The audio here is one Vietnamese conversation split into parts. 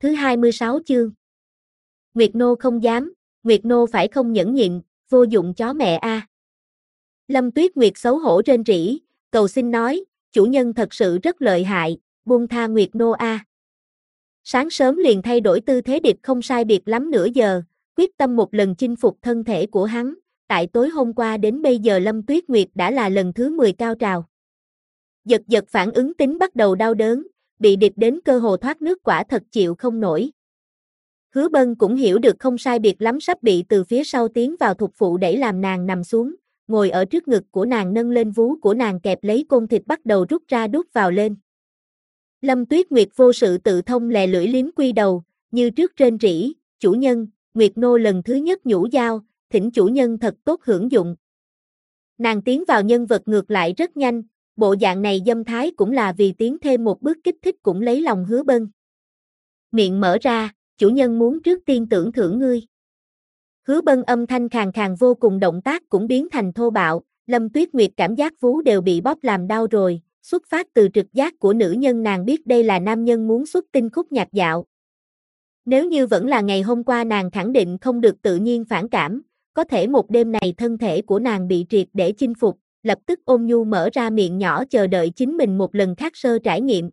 Thứ 26 chương. Nguyệt Nô không dám, Nguyệt Nô phải không nhẫn nhịn, vô dụng chó mẹ a. Lâm Tuyết Nguyệt xấu hổ rên rỉ, cầu xin nói, chủ nhân thật sự rất lợi hại, buông tha Nguyệt Nô a. Sáng sớm liền thay đổi tư thế điệp không sai biệt lắm nửa giờ, quyết tâm một lần chinh phục thân thể của hắn, tại tối hôm qua đến bây giờ Lâm Tuyết Nguyệt đã là lần thứ 10 cao trào. Giật giật phản ứng tính bắt đầu đau đớn, bị điệp đến cơ hồ thoát nước quả thật chịu không nổi. Hứa Bân cũng hiểu được không sai biệt lắm sắp bị từ phía sau tiến vào thục phụ đẩy làm nàng nằm xuống, ngồi ở trước ngực của nàng nâng lên vú của nàng kẹp lấy côn thịt bắt đầu rút ra đút vào lên. Lâm Tuyết Nguyệt vô sự tự thông lè lưỡi liếm quy đầu, như trước rên rỉ, chủ nhân, Nguyệt Nô lần thứ nhất nhũ dao, thỉnh chủ nhân thật tốt hưởng dụng. Nàng tiến vào nhân vật ngược lại rất nhanh, bộ dạng này dâm thái cũng là vì tiến thêm một bước kích thích cũng lấy lòng Hứa Bân. Miệng mở ra, chủ nhân muốn trước tiên tưởng thưởng ngươi. Hứa Bân âm thanh khàn khàn vô cùng, động tác cũng biến thành thô bạo, Lâm Tuyết Nguyệt cảm giác vú đều bị bóp làm đau rồi, xuất phát từ trực giác của nữ nhân nàng biết đây là nam nhân muốn xuất tinh khúc nhạc dạo. Nếu như vẫn là ngày hôm qua nàng khẳng định không được tự nhiên phản cảm, có thể một đêm này thân thể của nàng bị triệt để chinh phục, lập tức ôn nhu mở ra miệng nhỏ chờ đợi chính mình một lần khác sơ trải nghiệm.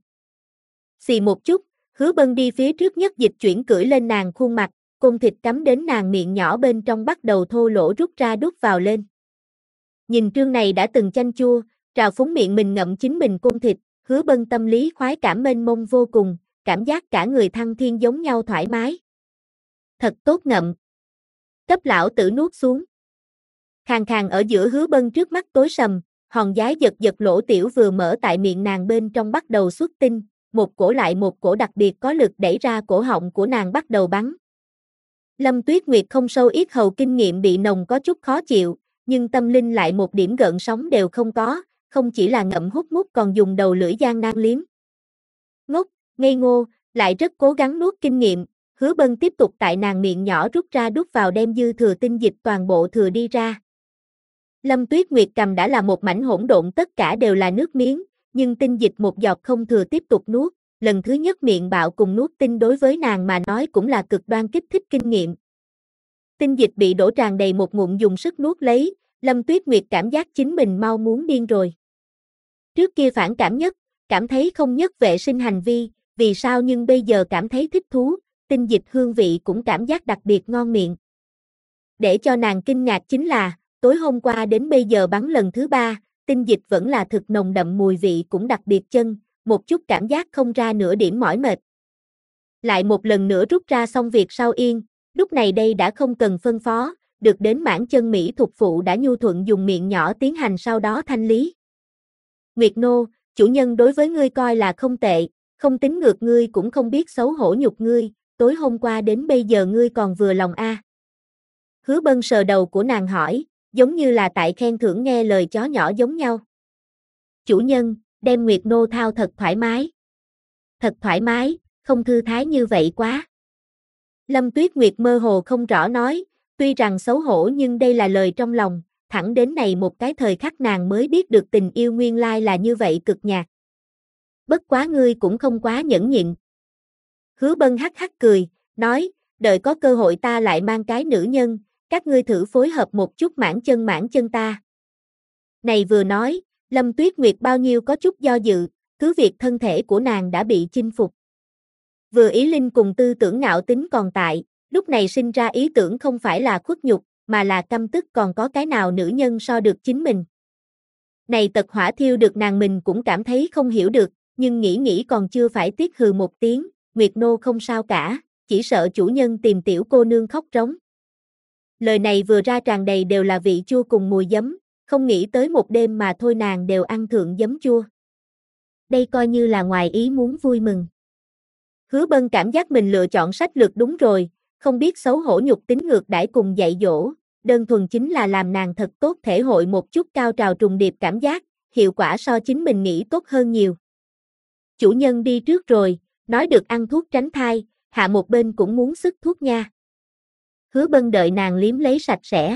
Xì một chút, Hứa Bân đi phía trước nhất dịch chuyển cưỡi lên nàng khuôn mặt, côn thịt cắm đến nàng miệng nhỏ bên trong bắt đầu thô lỗ rút ra đút vào lên. Nhìn trương này đã từng chanh chua, trào phúng miệng mình ngậm chính mình côn thịt, Hứa Bân tâm lý khoái cảm mênh mông vô cùng, cảm giác cả người thăng thiên giống nhau thoải mái. Thật tốt ngậm. Cấp lão tử nuốt xuống. Khàn khàn ở giữa Hứa Bân trước mắt tối sầm, hòn giái giật giật lỗ tiểu vừa mở tại miệng nàng bên trong bắt đầu xuất tinh, một cổ lại một cổ đặc biệt có lực đẩy ra cổ họng của nàng bắt đầu bắn. Lâm Tuyết Nguyệt không sâu yết hầu kinh nghiệm bị nồng có chút khó chịu, nhưng tâm linh lại một điểm gợn sóng đều không có, không chỉ là ngậm hút mút còn dùng đầu lưỡi gian nan liếm. Ngốc, ngây ngô, lại rất cố gắng nuốt kinh nghiệm, Hứa Bân tiếp tục tại nàng miệng nhỏ rút ra đút vào đem dư thừa tinh dịch toàn bộ thừa đi ra. Lâm Tuyết Nguyệt cầm đã là một mảnh hỗn độn, tất cả đều là nước miếng, nhưng tinh dịch một giọt không thừa tiếp tục nuốt, lần thứ nhất miệng bạo cùng nuốt tinh đối với nàng mà nói cũng là cực đoan kích thích kinh nghiệm. Tinh dịch bị đổ tràn đầy một ngụm dùng sức nuốt lấy, Lâm Tuyết Nguyệt cảm giác chính mình mau muốn điên rồi. Trước kia phản cảm nhất, cảm thấy không nhất vệ sinh hành vi, vì sao nhưng bây giờ cảm thấy thích thú, tinh dịch hương vị cũng cảm giác đặc biệt ngon miệng. Để cho nàng kinh ngạc chính là, tối hôm qua đến bây giờ bắn lần thứ 3, tinh dịch vẫn là thực nồng đậm, mùi vị cũng đặc biệt chân, một chút cảm giác không ra nửa điểm mỏi mệt. Lại một lần nữa rút ra xong việc sau yên, lúc này đây đã không cần phân phó, được đến mãn chân Mỹ thục phụ đã nhu thuận dùng miệng nhỏ tiến hành sau đó thanh lý. Nguyệt Nô, chủ nhân đối với ngươi coi là không tệ, không tính ngược ngươi cũng không biết xấu hổ nhục ngươi, tối hôm qua đến bây giờ ngươi còn vừa lòng a. Hứa Bân sờ đầu của nàng hỏi, giống như là tại khen thưởng nghe lời chó nhỏ giống nhau. Chủ nhân, đem Nguyệt Nô thao thật thoải mái. Thật thoải mái, không thư thái như vậy quá. Lâm Tuyết Nguyệt mơ hồ không rõ nói, tuy rằng xấu hổ nhưng đây là lời trong lòng, thẳng đến này một cái thời khắc nàng mới biết được tình yêu nguyên lai là như vậy cực nhạt. Bất quá ngươi cũng không quá nhẫn nhịn. Hứa Bân hắc hắc cười, nói, đợi có cơ hội ta lại mang cái nữ nhân, các ngươi thử phối hợp một chút mãn chân ta. Này vừa nói, Lâm Tuyết Nguyệt bao nhiêu có chút do dự, cứ việc thân thể của nàng đã bị chinh phục. Vừa ý linh cùng tư tưởng ngạo tính còn tại, lúc này sinh ra ý tưởng không phải là khuất nhục, mà là căm tức còn có cái nào nữ nhân so được chính mình. Này tật hỏa thiêu được nàng mình cũng cảm thấy không hiểu được, nhưng nghĩ còn chưa phải tiếc hừ một tiếng, Nguyệt Nô không sao cả, chỉ sợ chủ nhân tìm tiểu cô nương khóc trống. Lời này vừa ra tràn đầy đều là vị chua cùng mùi giấm, không nghĩ tới một đêm mà thôi nàng đều ăn thượng giấm chua. Đây coi như là ngoài ý muốn vui mừng. Hứa Bân cảm giác mình lựa chọn sách lược đúng rồi, không biết xấu hổ nhục tính ngược đãi cùng dạy dỗ, đơn thuần chính là làm nàng thật tốt thể hội một chút cao trào trùng điệp cảm giác, hiệu quả so chính mình nghĩ tốt hơn nhiều. Chủ nhân đi trước rồi, nói được ăn thuốc tránh thai, hạ một bên cũng muốn sức thuốc nha. Hứa Bân đợi nàng liếm lấy sạch sẽ.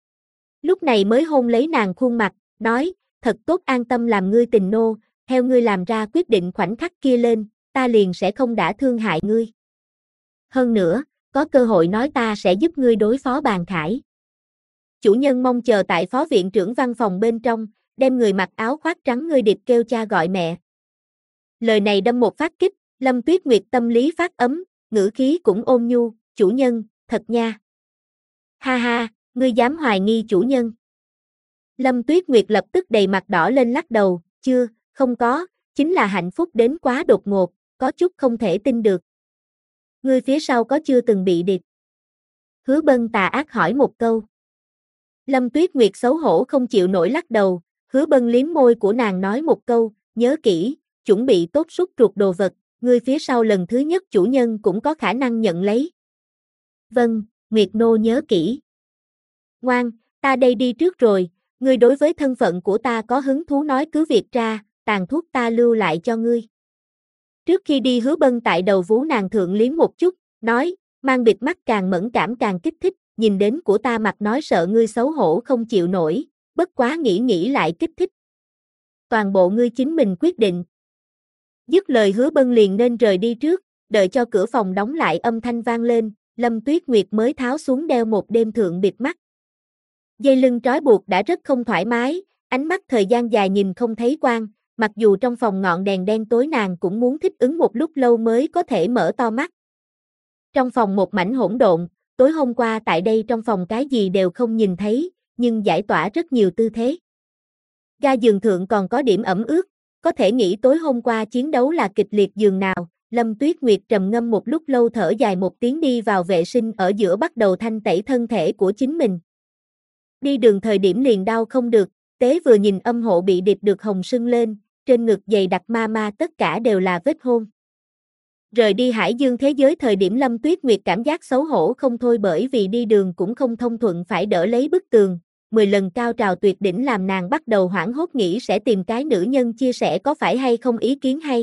Lúc này mới hôn lấy nàng khuôn mặt, nói, thật tốt an tâm làm ngươi tình nô, theo ngươi làm ra quyết định khoảnh khắc kia lên, ta liền sẽ không đã thương hại ngươi. hơn nữa, có cơ hội nói ta sẽ giúp ngươi đối phó Bàn Khải. Chủ nhân mong chờ tại phó viện trưởng văn phòng bên trong, đem người mặc áo khoác trắng ngươi điệp kêu cha gọi mẹ. Lời này đâm một phát kích, Lâm Tuyết Nguyệt tâm lý phát ấm, ngữ khí cũng ôn nhu, chủ nhân, thật nha. Ha ha, ngươi dám hoài nghi chủ nhân. Lâm Tuyết Nguyệt lập tức đầy mặt đỏ lên lắc đầu, chưa, không có, chính là hạnh phúc đến quá đột ngột, có chút không thể tin được. Ngươi phía sau có chưa từng bị điệp? Hứa Bân tà ác hỏi một câu. Lâm Tuyết Nguyệt xấu hổ không chịu nổi lắc đầu, Hứa Bân liếm môi của nàng nói một câu, nhớ kỹ, chuẩn bị tốt rút ruột đồ vật, ngươi phía sau lần thứ nhất chủ nhân cũng có khả năng nhận lấy. Vâng, Nguyệt nô nhớ kỹ. Ngoan, ta đây đi trước rồi, ngươi đối với thân phận của ta có hứng thú nói cứ việc ra, tàn thuốc ta lưu lại cho ngươi. Trước khi đi Hứa Bân tại đầu vú nàng thượng liếm một chút, nói, mang bịt mắt càng mẫn cảm càng kích thích, nhìn đến của ta mặt nói sợ ngươi xấu hổ không chịu nổi, bất quá nghĩ lại kích thích. Toàn bộ ngươi chính mình quyết định. Dứt lời Hứa Bân liền nên rời đi trước, đợi cho cửa phòng đóng lại âm thanh vang lên, Lâm Tuyết Nguyệt mới tháo xuống đeo một đêm thượng bịt mắt. Dây lưng trói buộc đã rất không thoải mái, ánh mắt thời gian dài nhìn không thấy quang, mặc dù trong phòng ngọn đèn đen tối nàng cũng muốn thích ứng một lúc lâu mới có thể mở to mắt. Trong phòng một mảnh hỗn độn, tối hôm qua tại đây trong phòng cái gì đều không nhìn thấy, nhưng giải tỏa rất nhiều tư thế. Ga giường thượng còn có điểm ẩm ướt, có thể nghĩ tối hôm qua chiến đấu là kịch liệt giường nào, Lâm Tuyết Nguyệt trầm ngâm một lúc lâu thở dài một tiếng đi vào vệ sinh ở giữa bắt đầu thanh tẩy thân thể của chính mình. Đi đường thời điểm liền đau không được, tế vừa nhìn âm hộ bị điệp được hồng sưng lên, trên ngực dày đặc ma tất cả đều là vết hôn. Rời đi Hải Dương thế giới thời điểm Lâm Tuyết Nguyệt cảm giác xấu hổ không thôi bởi vì đi đường cũng không thông thuận phải đỡ lấy bức tường, 10 lần cao trào tuyệt đỉnh làm nàng bắt đầu hoảng hốt nghĩ sẽ tìm cái nữ nhân chia sẻ có phải hay không ý kiến hay.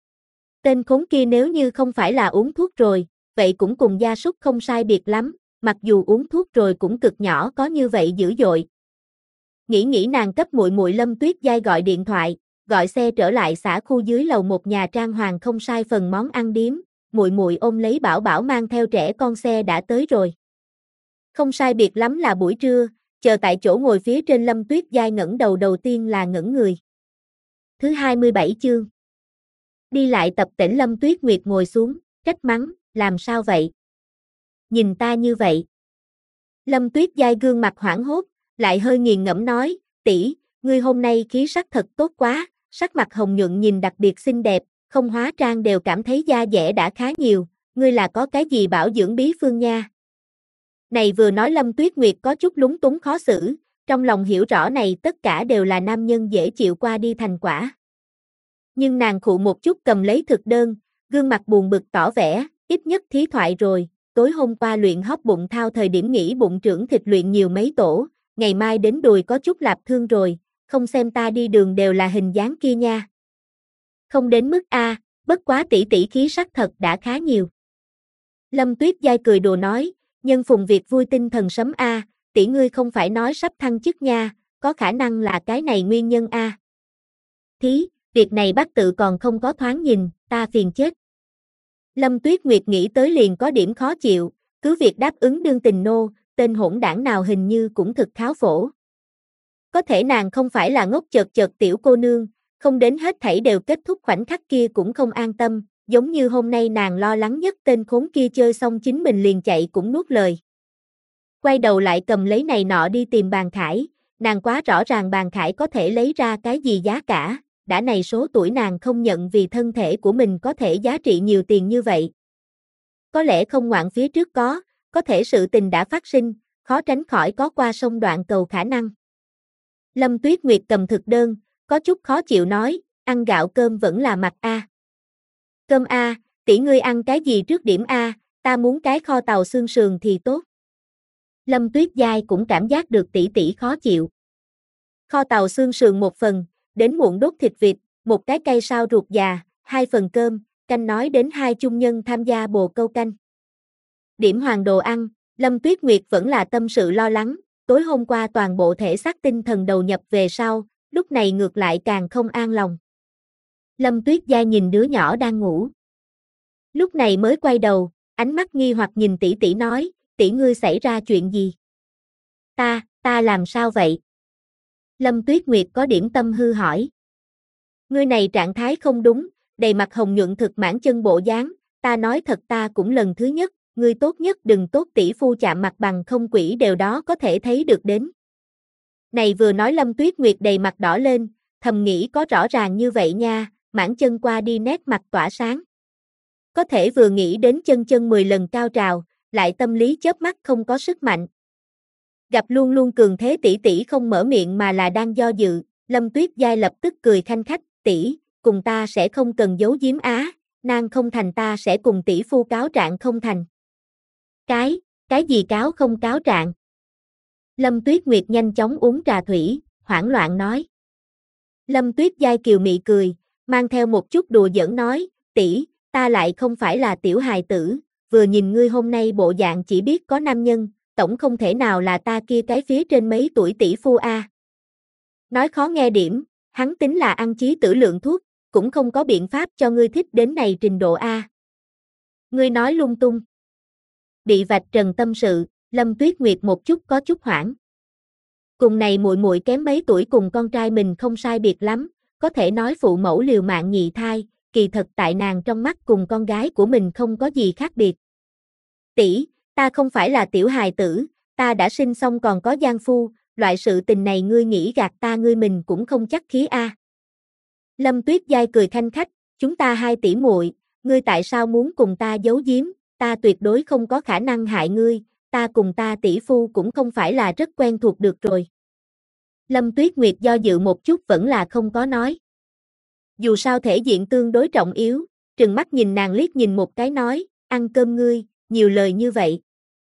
Tên khốn kia nếu như không phải là uống thuốc rồi, vậy cũng cùng gia súc không sai biệt lắm, mặc dù uống thuốc rồi cũng cực nhỏ có như vậy dữ dội. Nghĩ nàng cấp muội muội Lâm Tuyết Giai gọi điện thoại, gọi xe trở lại xã khu dưới lầu một nhà trang hoàng không sai phần món ăn điếm, muội muội ôm lấy Bảo Bảo mang theo trẻ con xe đã tới rồi. Không sai biệt lắm là buổi trưa, chờ tại chỗ ngồi phía trên Lâm Tuyết Giai ngẩng đầu đầu tiên là ngẩn người. Thứ 27 chương. Đi lại tập tễnh Lâm Tuyết Nguyệt ngồi xuống, trách mắng, làm sao vậy? Nhìn ta như vậy. Lâm Tuyết Giai gương mặt hoảng hốt, lại hơi nghiền ngẫm nói, tỷ, ngươi hôm nay khí sắc thật tốt quá, sắc mặt hồng nhuận nhìn đặc biệt xinh đẹp, không hóa trang đều cảm thấy da dẻ đã khá nhiều, ngươi là có cái gì bảo dưỡng bí phương nha. Này vừa nói Lâm Tuyết Nguyệt có chút lúng túng khó xử, trong lòng hiểu rõ này tất cả đều là nam nhân dễ chịu qua đi thành quả. Nhưng nàng khụ một chút cầm lấy thực đơn, gương mặt buồn bực tỏ vẻ, ít nhất thí thoại rồi, tối hôm qua luyện hóp bụng thao thời điểm nghỉ bụng trưởng thịt luyện nhiều mấy tổ, ngày mai đến đùi có chút lạp thương rồi, không xem ta đi đường đều là hình dáng kia nha. Không đến mức A, bất quá tỷ tỷ khí sắc thật đã khá nhiều. Lâm Tuyết Giai cười đùa nói, nhân phùng việc vui tinh thần sấm A, tỷ ngươi không phải nói sắp thăng chức nha, có khả năng là cái này nguyên nhân A. Thí, việc này bác tự còn không có thoáng nhìn, ta phiền chết. Lâm Tuyết Nguyệt nghĩ tới liền có điểm khó chịu, cứ việc đáp ứng đương tình nô, tên hỗn đảng nào hình như cũng thực kháo phổ. Có thể nàng không phải là ngốc chợt tiểu cô nương, không đến hết thảy đều kết thúc khoảnh khắc kia cũng không an tâm, giống như hôm nay nàng lo lắng nhất tên khốn kia chơi xong chính mình liền chạy cũng nuốt lời. Quay đầu lại cầm lấy này nọ đi tìm Bàn Khải, nàng quá rõ ràng Bàn Khải có thể lấy ra cái gì giá cả, đã này số tuổi nàng không nhận vì thân thể của mình có thể giá trị nhiều tiền như vậy. Có lẽ không ngoạn phía trước có thể sự tình đã phát sinh, khó tránh khỏi có qua sông đoạn cầu khả năng. Lâm Tuyết Nguyệt cầm thực đơn, có chút khó chịu nói, ăn gạo cơm vẫn là mặt A. Cơm A, tỷ ngươi ăn cái gì trước điểm A, ta muốn cái kho tàu xương sườn thì tốt. Lâm Tuyết Giai cũng cảm giác được tỷ tỷ khó chịu. Kho tàu xương sườn một phần, đến muộn đốt thịt vịt, một cái cây sao ruột già, 2 phần cơm, canh nói đến 2 chung nhân tham gia bồ câu canh. Điểm hoàng đồ ăn, Lâm Tuyết Nguyệt vẫn là tâm sự lo lắng, tối hôm qua toàn bộ thể xác tinh thần đầu nhập về sau, lúc này ngược lại càng không an lòng. Lâm Tuyết Giai nhìn đứa nhỏ đang ngủ. Lúc này mới quay đầu, ánh mắt nghi hoặc nhìn tỷ tỷ nói, tỷ ngươi xảy ra chuyện gì? Ta làm sao vậy? Lâm Tuyết Nguyệt có điểm tâm hư hỏi. Ngươi này trạng thái không đúng, đầy mặt hồng nhuận thực mãn chân bộ dáng, ta nói thật ta cũng lần thứ nhất, ngươi tốt nhất đừng tốt tỷ phu chạm mặt bằng không quỷ đều đó có thể thấy được đến. Này vừa nói Lâm Tuyết Nguyệt đầy mặt đỏ lên, thầm nghĩ có rõ ràng như vậy nha, mãn chân qua đi nét mặt tỏa sáng. Có thể vừa nghĩ đến chân 10 lần cao trào, lại tâm lý chớp mắt không có sức mạnh. Gặp luôn luôn cường thế tỷ tỷ không mở miệng mà là đang do dự, Lâm Tuyết Giai lập tức cười khanh khách, tỷ, cùng ta sẽ không cần giấu giếm á, nàng không thành ta sẽ cùng tỷ phu cáo trạng không thành. Cái gì cáo không cáo trạng? Lâm Tuyết Nguyệt nhanh chóng uống trà thủy, hoảng loạn nói. Lâm Tuyết Giai kiều mị cười, mang theo một chút đùa giỡn nói, tỷ, ta lại không phải là tiểu hài tử, vừa nhìn ngươi hôm nay bộ dạng chỉ biết có nam nhân, tổng không thể nào là ta kia cái phía trên mấy tuổi tỷ phu a. Nói khó nghe điểm, hắn tính là ăn chí tử lượng thuốc, cũng không có biện pháp cho ngươi thích đến này trình độ a. Ngươi nói lung tung. Bị vạch trần tâm sự, Lâm Tuyết Nguyệt một chút có chút hoảng. Cùng này muội muội kém mấy tuổi cùng con trai mình không sai biệt lắm, có thể nói phụ mẫu liều mạng nhị thai, kỳ thật tại nàng trong mắt cùng con gái của mình không có gì khác biệt. Tỷ, ta không phải là tiểu hài tử, ta đã sinh xong còn có giang phu, loại sự tình này ngươi nghĩ gạt ta ngươi mình cũng không chắc khí a. Lâm Tuyết Giai cười khanh khách, chúng ta hai tỷ muội, ngươi tại sao muốn cùng ta giấu giếm, ta tuyệt đối không có khả năng hại ngươi, ta cùng ta tỷ phu cũng không phải là rất quen thuộc được rồi. Lâm Tuyết Nguyệt do dự một chút vẫn là không có nói. Dù sao thể diện tương đối trọng yếu, trừng mắt nhìn nàng liếc nhìn một cái nói, ăn cơm ngươi, nhiều lời như vậy.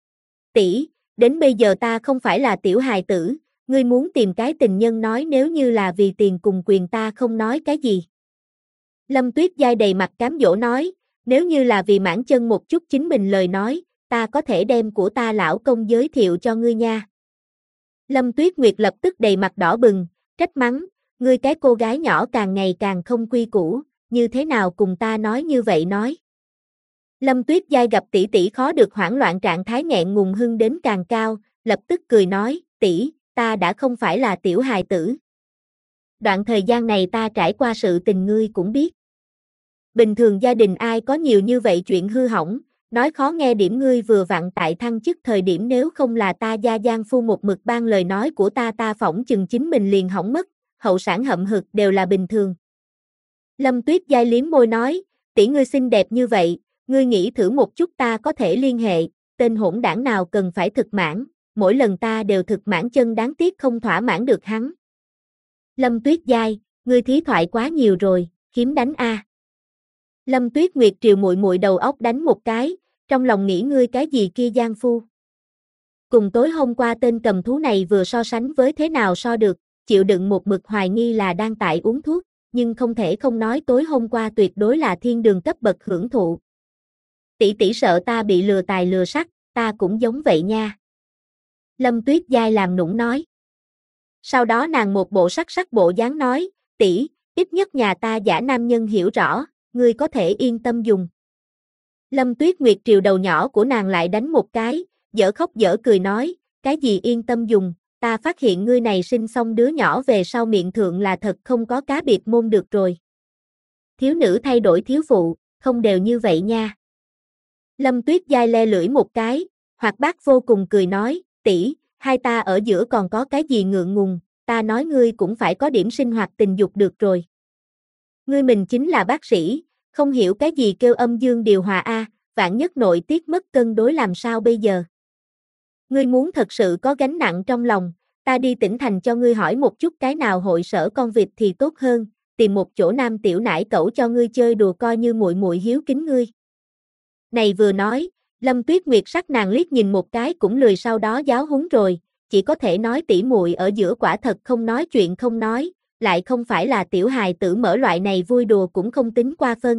Tỷ, đến bây giờ ta không phải là tiểu hài tử, ngươi muốn tìm cái tình nhân nói nếu như là vì tiền cùng quyền ta không nói cái gì. Lâm Tuyết Giai đầy mặt cám dỗ nói, nếu như là vì mãn chân một chút chính mình lời nói, ta có thể đem của ta lão công giới thiệu cho ngươi nha. Lâm Tuyết Nguyệt lập tức đầy mặt đỏ bừng, trách mắng, ngươi cái cô gái nhỏ càng ngày càng không quy củ, như thế nào cùng ta nói như vậy nói. Lâm Tuyết Giai gặp tỷ tỷ khó được hoảng loạn trạng thái nghẹn ngùng hưng đến càng cao, lập tức cười nói, tỷ, ta đã không phải là tiểu hài tử. Đoạn thời gian này ta trải qua sự tình ngươi cũng biết. Bình thường gia đình ai có nhiều như vậy chuyện hư hỏng, nói khó nghe điểm ngươi vừa vặn tại thăng chức thời điểm nếu không là ta gia giang phu một mực ban lời nói của ta phỏng chừng chính mình liền hỏng mất, hậu sản hậm hực đều là bình thường. Lâm Tuyết Giai liếm môi nói, tỷ ngươi xinh đẹp như vậy, ngươi nghĩ thử một chút ta có thể liên hệ, tên hỗn đảng nào cần phải thực mãn, mỗi lần ta đều thực mãn chân đáng tiếc không thỏa mãn được hắn. Lâm Tuyết Giai, ngươi thí thoại quá nhiều rồi, kiếm đánh a. Lâm Tuyết Nguyệt triều muội muội đầu óc đánh một cái, trong lòng nghĩ ngươi cái gì kia giang phu. Cùng tối hôm qua tên cầm thú này vừa so sánh với thế nào so được, chịu đựng một mực hoài nghi là đang tại uống thuốc, nhưng không thể không nói tối hôm qua tuyệt đối là thiên đường cấp bậc hưởng thụ. Tỷ tỷ sợ ta bị lừa tài lừa sắc, ta cũng giống vậy nha. Lâm Tuyết Giai làm nũng nói. Sau đó nàng một bộ sắc bộ dáng nói, tỷ, ít nhất nhà ta giả nam nhân hiểu rõ, ngươi có thể yên tâm dùng. Lâm Tuyết Nguyệt triều đầu nhỏ của nàng lại đánh một cái, dở khóc dở cười nói, cái gì yên tâm dùng, ta phát hiện ngươi này sinh xong đứa nhỏ về sau miệng thượng là thật không có cá biệt môn được rồi. Thiếu nữ thay đổi thiếu phụ, không đều như vậy nha. Lâm Tuyết Giai le lưỡi một cái, hoạt bát vô cùng cười nói, tỷ, hai ta ở giữa còn có cái gì ngượng ngùng, ta nói ngươi cũng phải có điểm sinh hoạt tình dục được rồi. Ngươi mình chính là bác sĩ, không hiểu cái gì kêu âm dương điều hòa a, vạn nhất nội tiết mất cân đối làm sao bây giờ. Ngươi muốn thật sự có gánh nặng trong lòng, ta đi tỉnh thành cho ngươi hỏi một chút cái nào hội sở con vịt thì tốt hơn, tìm một chỗ nam tiểu nải cẩu cho ngươi chơi đùa coi như muội muội hiếu kính ngươi. Này vừa nói, Lâm Tuyết Nguyệt sắc nàng liếc nhìn một cái cũng lười sau đó giáo huấn rồi, chỉ có thể nói tỉ muội ở giữa quả thật không nói chuyện không nói, lại không phải là tiểu hài tử mở loại này vui đùa cũng không tính qua phân.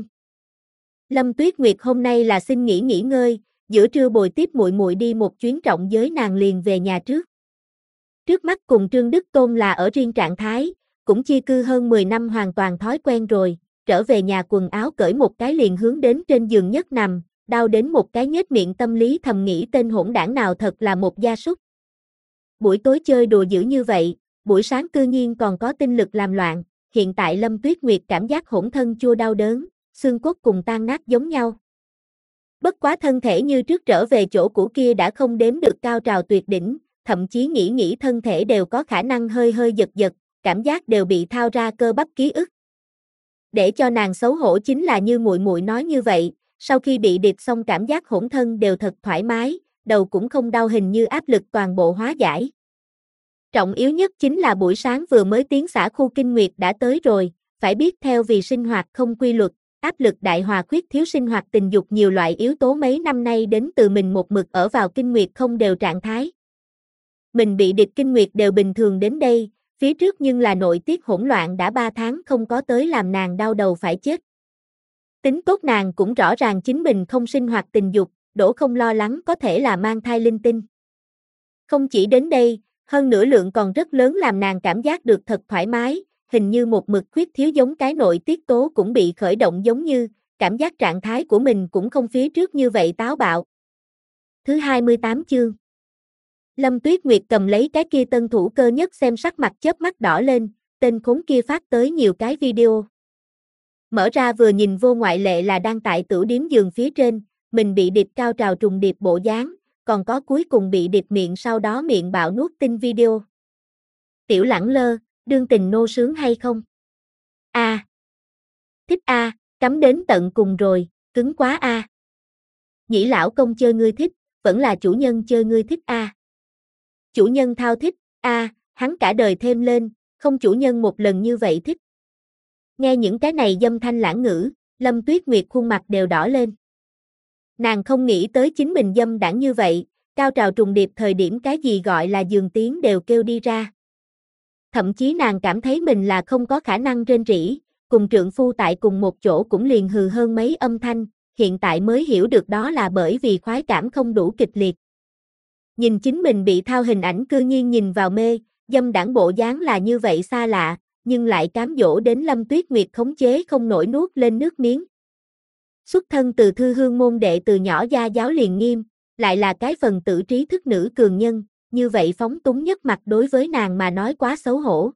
Lâm Tuyết Nguyệt hôm nay là xin nghỉ ngơi, giữa trưa bồi tiếp muội muội đi một chuyến trọng giới nàng liền về nhà trước. Trước mắt cùng Trương Đức Tôn là ở riêng trạng thái, cũng chia cư hơn 10 năm hoàn toàn thói quen rồi, trở về nhà quần áo cởi một cái liền hướng đến trên giường nhất nằm, đau đến một cái nhếch miệng, tâm lý thầm nghĩ tên hỗn đảng nào thật là một gia súc. Buổi tối chơi đùa dữ như vậy, buổi sáng cư nhiên còn có tinh lực làm loạn, hiện tại Lâm Tuyết Nguyệt cảm giác hỗn thân chua đau đớn, xương cốt cùng tan nát giống nhau. Bất quá thân thể như trước trở về chỗ cũ kia đã không đếm được cao trào tuyệt đỉnh, thậm chí nghĩ thân thể đều có khả năng hơi hơi giật giật, cảm giác đều bị thao ra cơ bắp ký ức. Để cho nàng xấu hổ chính là như muội muội nói như vậy, sau khi bị điệp xong cảm giác hỗn thân đều thật thoải mái, đầu cũng không đau, hình như áp lực toàn bộ hóa giải. Trọng yếu nhất chính là buổi sáng vừa mới tiến xã khu kinh nguyệt đã tới rồi, phải biết theo vì sinh hoạt không quy luật, áp lực đại hòa khuyết thiếu sinh hoạt tình dục nhiều loại yếu tố mấy năm nay đến từ mình một mực ở vào kinh nguyệt không đều trạng thái. Mình bị địch kinh nguyệt đều bình thường đến đây, phía trước nhưng là nội tiết hỗn loạn đã 3 tháng không có tới làm nàng đau đầu phải chết. Tính tốt nàng cũng rõ ràng chính mình không sinh hoạt tình dục, đổ không lo lắng có thể là mang thai linh tinh. Không chỉ đến đây, hơn nữa lượng còn rất lớn làm nàng cảm giác được thật thoải mái, hình như một mực khuyết thiếu giống cái nội tiết tố cũng bị khởi động giống như, cảm giác trạng thái của mình cũng không phía trước như vậy táo bạo. Thứ 28 chương. Lâm Tuyết Nguyệt cầm lấy cái kia tân thủ cơ nhất xem, sắc mặt chớp mắt đỏ lên, tên khốn kia phát tới nhiều cái video. Mở ra vừa nhìn vô ngoại lệ là đang tại tửu điếm giường phía trên, mình bị điệp cao trào trùng điệp bộ dáng, còn có cuối cùng bị điệp miệng sau đó miệng bạo nuốt tinh video. Tiểu Lẳng Lơ, đương tình nô sướng hay không? Thích cắm đến tận cùng rồi, cứng quá Nhĩ lão công chơi ngươi thích, vẫn là chủ nhân chơi ngươi thích Chủ nhân thao thích, hắn cả đời thêm lên, không chủ nhân một lần như vậy thích. Nghe những cái này dâm thanh lãng ngữ, Lâm Tuyết Nguyệt khuôn mặt đều đỏ lên. Nàng không nghĩ tới chính mình dâm đãng như vậy, cao trào trùng điệp thời điểm cái gì gọi là giường tiếng đều kêu đi ra. Thậm chí nàng cảm thấy mình là không có khả năng rên rỉ, cùng trượng phu tại cùng một chỗ cũng liền hừ hơn mấy âm thanh, hiện tại mới hiểu được đó là bởi vì khoái cảm không đủ kịch liệt. Nhìn chính mình bị thao hình ảnh cư nhiên nhìn vào mê, dâm đãng bộ dáng là như vậy xa lạ, nhưng lại cám dỗ đến Lâm Tuyết Nguyệt khống chế không nổi nuốt lên nước miếng. Xuất thân từ thư hương môn đệ từ nhỏ gia giáo liền nghiêm, lại là cái phần tử trí thức nữ cường nhân, như vậy phóng túng nhất mặt đối với nàng mà nói quá xấu hổ.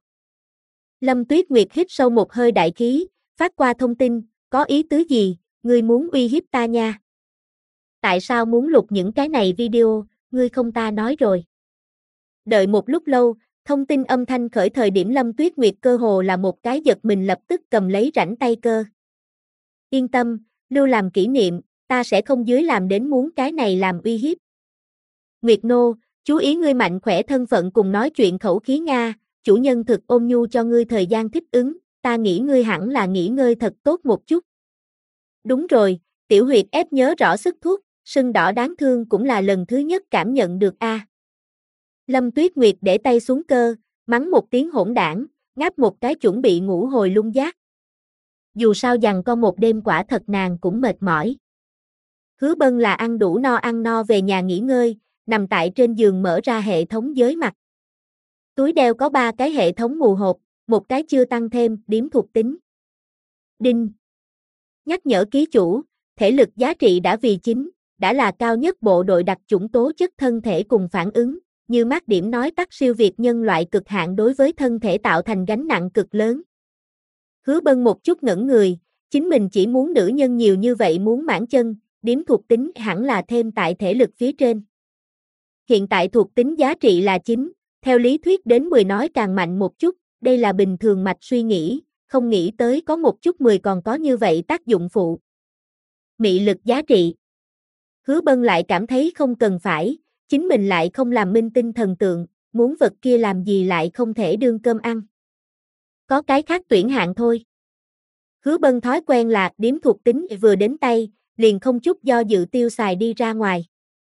Lâm Tuyết Nguyệt hít sâu một hơi đại khí, phát qua thông tin, có ý tứ gì, ngươi muốn uy hiếp ta nha. Tại sao muốn lục những cái này video, ngươi không ta nói rồi. Đợi một lúc lâu, thông tin âm thanh khởi thời điểm Lâm Tuyết Nguyệt cơ hồ là một cái giật mình lập tức cầm lấy rảnh tay cơ. Yên tâm, lưu làm kỷ niệm, ta sẽ không dưới làm đến muốn cái này làm uy hiếp. Nguyệt nô, chú ý ngươi mạnh khỏe thân phận cùng nói chuyện khẩu khí Nga, chủ nhân thực ôn nhu cho ngươi thời gian thích ứng, ta nghĩ ngươi hẳn là nghỉ ngơi thật tốt một chút. Đúng rồi, tiểu huyệt ép nhớ rõ sức thuốc, sưng đỏ đáng thương cũng là lần thứ nhất cảm nhận được Lâm Tuyết Nguyệt để tay xuống cơ, mắng một tiếng hỗn đảng, ngáp một cái chuẩn bị ngủ hồi lung giác. Dù sao giằng co một đêm quả thật nàng cũng mệt mỏi. Hứa Bân là ăn đủ no ăn no về nhà nghỉ ngơi, nằm tại trên giường mở ra hệ thống giới mặt. Túi đeo có 3 cái hệ thống mù hộp, một cái chưa tăng thêm, điểm thuộc tính. Đinh. Nhắc nhở ký chủ, thể lực giá trị đã vì 9, đã là cao nhất bộ đội đặc chủng tố chất thân thể cùng phản ứng, như mát điểm nói tắt siêu việt nhân loại cực hạn đối với thân thể tạo thành gánh nặng cực lớn. Hứa Bân một chút ngẩn người, chính mình chỉ muốn nữ nhân nhiều như vậy muốn mãn chân, điểm thuộc tính hẳn là thêm tại thể lực phía trên. Hiện tại thuộc tính giá trị là 9, theo lý thuyết đến 10 nói càng mạnh một chút, đây là bình thường mạch suy nghĩ, không nghĩ tới có một chút 10 còn có như vậy tác dụng phụ. Mị lực giá trị. Hứa Bân lại cảm thấy không cần phải, chính mình lại không làm minh tinh thần tượng, muốn vật kia làm gì lại không thể đương cơm ăn. Có cái khác tuyển hạng thôi. Hứa Bân thói quen là điểm thuộc tính vừa đến tay, liền không chút do dự tiêu xài đi ra ngoài.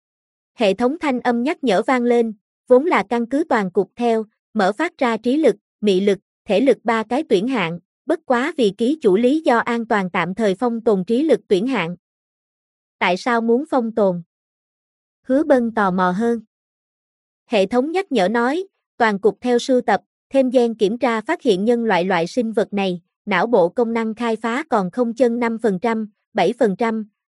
Hệ thống thanh âm nhắc nhở vang lên, vốn là căn cứ toàn cục theo, mở phát ra trí lực, mị lực, thể lực 3 cái tuyển hạng, bất quá vì ký chủ lý do an toàn tạm thời phong tồn trí lực tuyển hạng. Tại sao muốn phong tồn? Hứa Bân tò mò hơn. Hệ thống nhắc nhở nói, toàn cục theo sưu tập, thêm gen kiểm tra phát hiện nhân loại sinh vật này, não bộ công năng khai phá còn không chân 5%, 7%,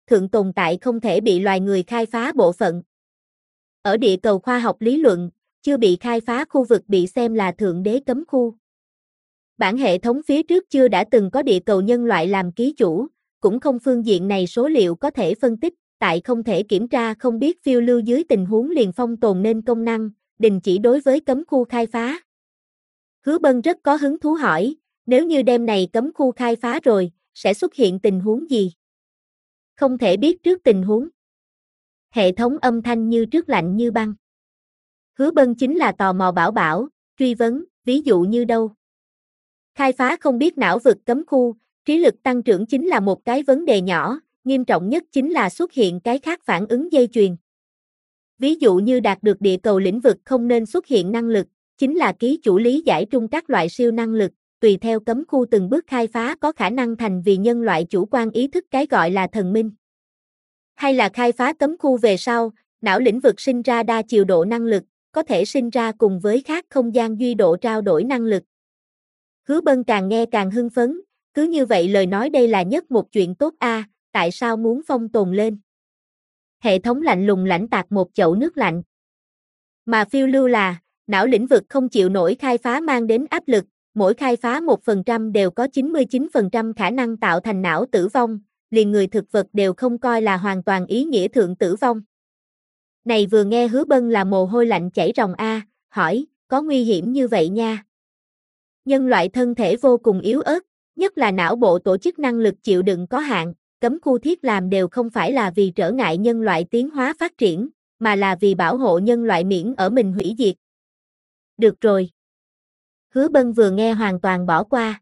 thượng tồn tại không thể bị loài người khai phá bộ phận. Ở địa cầu khoa học lý luận, chưa bị khai phá khu vực bị xem là thượng đế cấm khu. Bản hệ thống phía trước chưa đã từng có địa cầu nhân loại làm ký chủ, cũng không phương diện này số liệu có thể phân tích, tại không thể kiểm tra không biết phiêu lưu dưới tình huống liền phong tồn nên công năng, đình chỉ đối với cấm khu khai phá. Hứa Bân rất có hứng thú hỏi, nếu như đêm này cấm khu khai phá rồi, sẽ xuất hiện tình huống gì? Không thể biết trước tình huống. Hệ thống âm thanh như trước lạnh như băng. Hứa Bân chính là tò mò bảo, truy vấn, ví dụ như đâu? Khai phá không biết não vực cấm khu, trí lực tăng trưởng chính là một cái vấn đề nhỏ, nghiêm trọng nhất chính là xuất hiện cái khác phản ứng dây chuyền. Ví dụ như đạt được địa cầu lĩnh vực không nên xuất hiện năng lực, chính là ký chủ lý giải trung các loại siêu năng lực, tùy theo cấm khu từng bước khai phá có khả năng thành vì nhân loại chủ quan ý thức cái gọi là thần minh. Hay là khai phá cấm khu về sau, não lĩnh vực sinh ra đa chiều độ năng lực, có thể sinh ra cùng với khác không gian duy độ trao đổi năng lực. Hứa Bân càng nghe càng hưng phấn, cứ như vậy lời nói đây là nhất một chuyện tốt a, tại sao muốn phong tồn lên? Hệ thống lạnh lùng lãnh tạc một chậu nước lạnh. Mà phiêu lưu là, não lĩnh vực không chịu nổi khai phá mang đến áp lực, mỗi khai phá 1% đều có 99% khả năng tạo thành não tử vong, liền người thực vật đều không coi là hoàn toàn ý nghĩa thượng tử vong. Này vừa nghe Hứa Bân là mồ hôi lạnh chảy ròng a, hỏi, có nguy hiểm như vậy nha? Nhân loại thân thể vô cùng yếu ớt, nhất là não bộ tổ chức năng lực chịu đựng có hạn, cấm khu thiết làm đều không phải là vì trở ngại nhân loại tiến hóa phát triển, mà là vì bảo hộ nhân loại miễn ở mình hủy diệt. Được rồi. Hứa Bân vừa nghe hoàn toàn bỏ qua.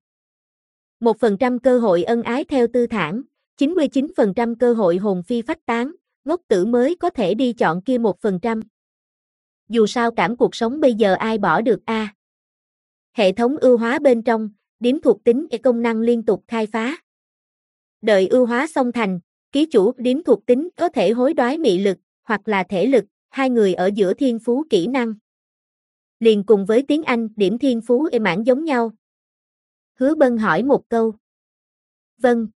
1% cơ hội ân ái theo tư thản, 99% cơ hội hồn phi phách tán, ngốc tử mới có thể đi chọn kia 1%. Dù sao cảm cuộc sống bây giờ ai bỏ được a? Hệ thống ưu hóa bên trong, điểm thuộc tính công năng liên tục khai phá. Đợi ưu hóa xong thành, ký chủ điểm thuộc tính có thể hối đoái mị lực, hoặc là thể lực, hai người ở giữa thiên phú kỹ năng. Liền cùng với tiếng Anh, điểm thiên phú mãn giống nhau. Hứa Bân hỏi một câu. Vâng.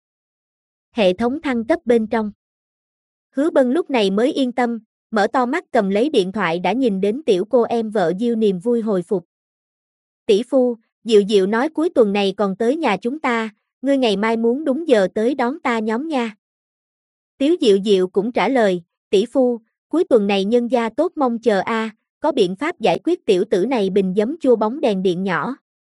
Hệ thống thăng cấp bên trong. Hứa Bân lúc này mới yên tâm, mở to mắt cầm lấy điện thoại đã nhìn đến tiểu cô em vợ Diêu niềm vui hồi phục. Tỷ phu, Diệu Diệu nói cuối tuần này còn tới nhà chúng ta, ngươi ngày mai muốn đúng giờ tới đón ta nhóm nha. Tiếu Diệu Diệu cũng trả lời, tỷ phu, cuối tuần này nhân gia tốt mong chờ a, có biện pháp giải quyết tiểu tử này bình giấm chua bóng đèn điện nhỏ.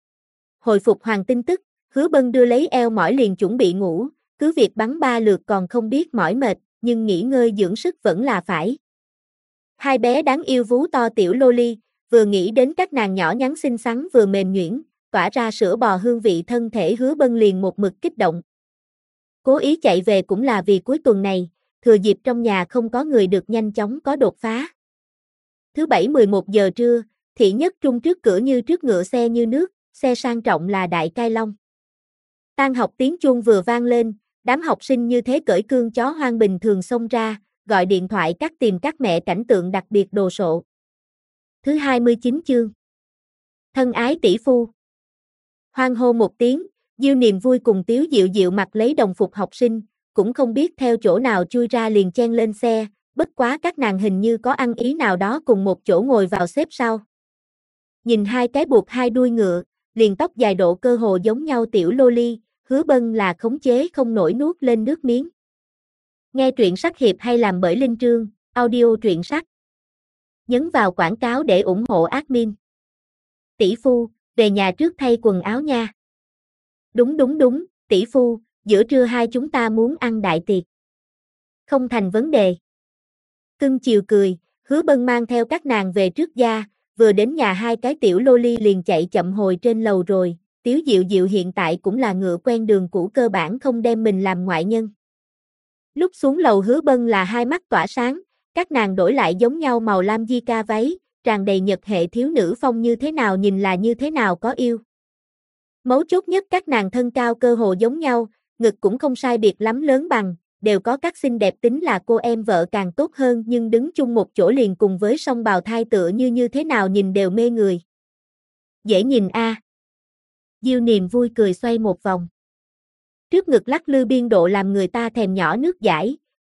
Hồi phục hoàng tin tức, Hứa Bân đưa lấy eo mỏi liền chuẩn bị ngủ, cứ việc bắn 3 lượt còn không biết mỏi mệt, nhưng nghỉ ngơi dưỡng sức vẫn là phải. Hai bé đáng yêu vú to tiểu loli, vừa nghĩ đến các nàng nhỏ nhắn xinh xắn vừa mềm nhuyễn, tỏa ra sữa bò hương vị thân thể Hứa Bân liền một mực kích động. Cố ý chạy về cũng là vì cuối tuần này, thừa dịp trong nhà không có người được nhanh chóng có đột phá. Thứ Bảy 11 giờ trưa, thị nhất trung trước cửa như trước ngựa xe như nước, xe sang trọng là Đại Cai Long. Tan học tiếng chuông vừa vang lên, đám học sinh như thế cởi cương chó hoang bình thường xông ra, gọi điện thoại cắt tìm các mẹ cảnh tượng đặc biệt đồ sộ. Thứ 29 chương. Thân ái tỷ phu. Hoan hô một tiếng, Diêu niềm vui cùng Tiếu Diệu Diệu mặc lấy đồng phục học sinh, cũng không biết theo chỗ nào chui ra liền chen lên xe, bất quá các nàng hình như có ăn ý nào đó cùng một chỗ ngồi vào xếp sau. Nhìn hai cái buộc hai đuôi ngựa, liền tóc dài độ cơ hồ giống nhau tiểu loli, Hứa Bân là khống chế không nổi nuốt lên nước miếng. Nghe truyện sách hiệp hay làm bởi Linh Trương, audio truyện sách. Nhấn vào quảng cáo để ủng hộ admin. Tỷ phu, về nhà trước thay quần áo nha. Đúng, tỷ phu, giữa trưa hai chúng ta muốn ăn đại tiệc. Không thành vấn đề. Cưng chiều cười, Hứa Bân mang theo các nàng về trước gia, vừa đến nhà hai cái tiểu loli liền chạy chậm hồi trên lầu rồi, Tiếu Diệu Diệu hiện tại cũng là ngựa quen đường cũ cơ bản không đem mình làm ngoại nhân. Lúc xuống lầu Hứa Bân là hai mắt tỏa sáng, các nàng đổi lại giống nhau màu lam di ca váy, tràn đầy nhật hệ thiếu nữ phong như thế nào nhìn là như thế nào có yêu. Mấu chốt nhất các nàng thân cao cơ hồ giống nhau, ngực cũng không sai biệt lắm lớn bằng, đều có các xinh đẹp tính là cô em vợ càng tốt hơn nhưng đứng chung một chỗ liền cùng với song bào thai tựa như thế nào nhìn đều mê người. Dễ nhìn a. Diêu niềm vui cười xoay một vòng. Trước ngực lắc lư biên độ làm người ta thèm nhỏ nước dãi,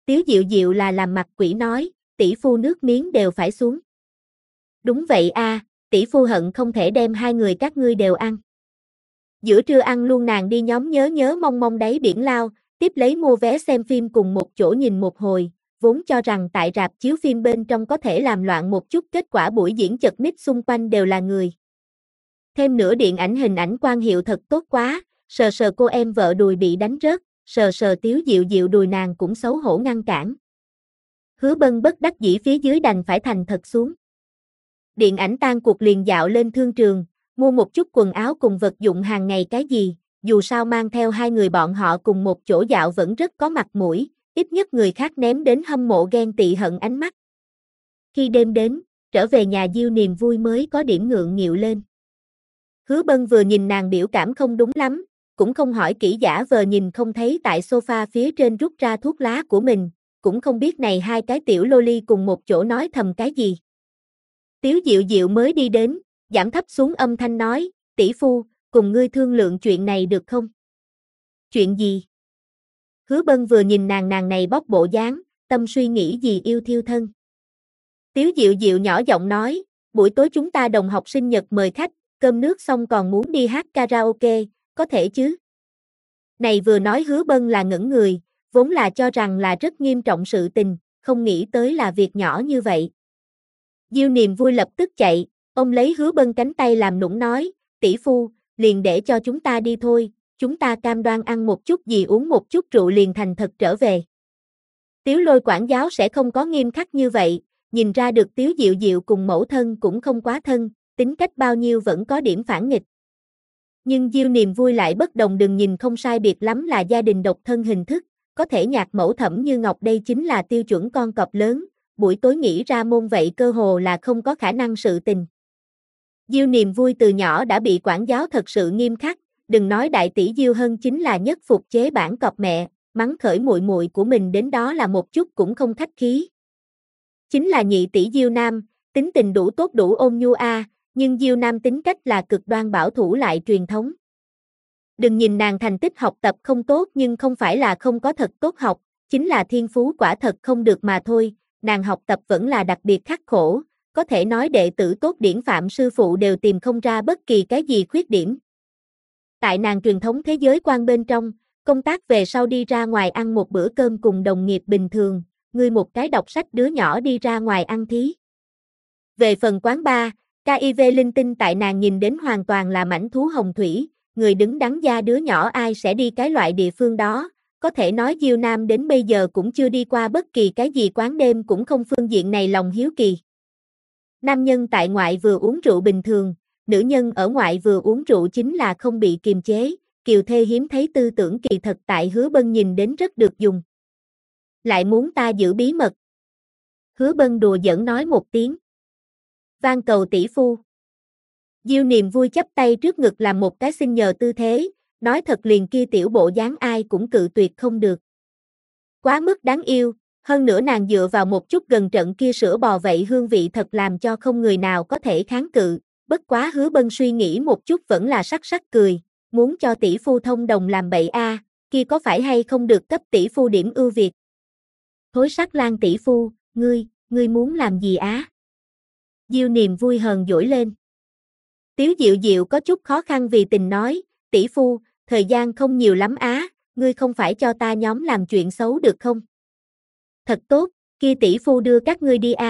Tiếu Diệu Diệu là làm mặt quỷ nói, tỷ phu nước miếng đều phải xuống. Đúng vậy a, tỷ phu hận không thể đem hai người các ngươi đều ăn. Giữa trưa ăn luôn nàng đi nhóm nhớ nhớ mong mong đáy biển lao, tiếp lấy mua vé xem phim cùng một chỗ nhìn một hồi, vốn cho rằng tại rạp chiếu phim bên trong có thể làm loạn một chút, kết quả buổi diễn chật ních xung quanh đều là người. Thêm nữa điện ảnh hình ảnh quang hiệu thật tốt quá, sờ sờ cô em vợ đùi bị đánh rớt, sờ sờ Tiếu Diệu Diệu đùi nàng cũng xấu hổ ngăn cản. Hứa Bân bất đắc dĩ phía dưới đành phải thành thật xuống. Điện ảnh tan cuộc liền dạo lên thương trường, mua một chút quần áo cùng vật dụng hàng ngày cái gì, dù sao mang theo hai người bọn họ cùng một chỗ dạo vẫn rất có mặt mũi, ít nhất người khác ném đến hâm mộ ghen tị hận ánh mắt. Khi đêm đến, trở về nhà Diêu niềm vui mới có điểm ngượng nghịu lên. Hứa Bân vừa nhìn nàng biểu cảm không đúng lắm, cũng không hỏi kỹ, giả vờ nhìn không thấy tại sofa phía trên rút ra thuốc lá của mình, cũng không biết này hai cái tiểu loli cùng một chỗ nói thầm cái gì. Tiếu Diệu Diệu mới đi đến, giảm thấp xuống âm thanh nói, tỷ phu, cùng ngươi thương lượng chuyện này được không? Chuyện gì? Hứa Bân vừa nhìn nàng này bóc bộ dáng, tâm suy nghĩ gì yêu thiêu thân. Tiếu Diệu Diệu nhỏ giọng nói, buổi tối chúng ta đồng học sinh nhật mời khách, cơm nước xong còn muốn đi hát karaoke, có thể chứ? Này vừa nói Hứa Bân là ngẩn người, vốn là cho rằng là rất nghiêm trọng sự tình, không nghĩ tới là việc nhỏ như vậy. Diêu niềm vui lập tức chạy, ôm lấy Hứa Bân cánh tay làm nũng nói, tỷ phu, liền để cho chúng ta đi thôi, chúng ta cam đoan ăn một chút gì uống một chút rượu liền thành thật trở về. Tiếu Lôi quản giáo sẽ không có nghiêm khắc như vậy, nhìn ra được Tiếu Diệu Diệu cùng mẫu thân cũng không quá thân, tính cách bao nhiêu vẫn có điểm phản nghịch. Nhưng Diêu niềm vui lại bất đồng, đừng nhìn không sai biệt lắm là gia đình độc thân hình thức, có thể nhạc mẫu Thẩm Như Ngọc đây chính là tiêu chuẩn con cọp lớn, buổi tối nghĩ ra môn vậy cơ hồ là không có khả năng sự tình. Diêu niềm vui từ nhỏ đã bị quản giáo thật sự nghiêm khắc, đừng nói đại tỷ Diêu Hân chính là nhất phục chế bản cọp mẹ, mắng khởi muội muội của mình đến đó là một chút cũng không khách khí. Chính là nhị tỷ Diêu Nam, tính tình đủ tốt đủ ôn nhu nhưng Diêu Nam tính cách là cực đoan bảo thủ lại truyền thống. Đừng nhìn nàng thành tích học tập không tốt nhưng không phải là không có thật tốt học, chính là thiên phú quả thật không được mà thôi, nàng học tập vẫn là đặc biệt khắc khổ, có thể nói đệ tử tốt điển phạm sư phụ đều tìm không ra bất kỳ cái gì khuyết điểm. Tại nàng truyền thống thế giới quan bên trong, công tác về sau đi ra ngoài ăn một bữa cơm cùng đồng nghiệp bình thường, ngươi một cái đọc sách đứa nhỏ đi ra ngoài ăn thí. Về phần quán bar, KIV linh tinh tại nàng nhìn đến hoàn toàn là mảnh thú hồng thủy, người đứng đắn da đứa nhỏ ai sẽ đi cái loại địa phương đó, có thể nói Diêu Nam đến bây giờ cũng chưa đi qua bất kỳ cái gì quán đêm, cũng không phương diện này lòng hiếu kỳ. Nam nhân tại ngoại vừa uống rượu bình thường, nữ nhân ở ngoại vừa uống rượu chính là không bị kiềm chế, kiều thê hiếm thấy tư tưởng kỳ thật tại Hứa Bân nhìn đến rất được dùng. Lại muốn ta giữ bí mật. Hứa Bân đùa giỡn nói một tiếng. Van cầu tỷ phu. Diêu niềm vui chắp tay trước ngực làm một cái xin nhờ tư thế, nói thật liền kia tiểu bộ dáng ai cũng cự tuyệt không được. Quá mức đáng yêu, hơn nữa nàng dựa vào một chút gần trận kia sữa bò vậy hương vị thật làm cho không người nào có thể kháng cự, bất quá Hứa Bân suy nghĩ một chút vẫn là sắc sắc cười, muốn cho tỷ phu thông đồng làm bậy kia có phải hay không được cấp tỷ phu điểm ưu việt. Thối sắc lang tỷ phu, ngươi muốn làm gì Diêu niềm vui hờn dỗi lên. Tiếu Diệu Diệu có chút khó khăn vì tình nói, tỷ phu, thời gian không nhiều lắm ngươi không phải cho ta nhóm làm chuyện xấu được không? Thật tốt, kia tỷ phu đưa các ngươi đi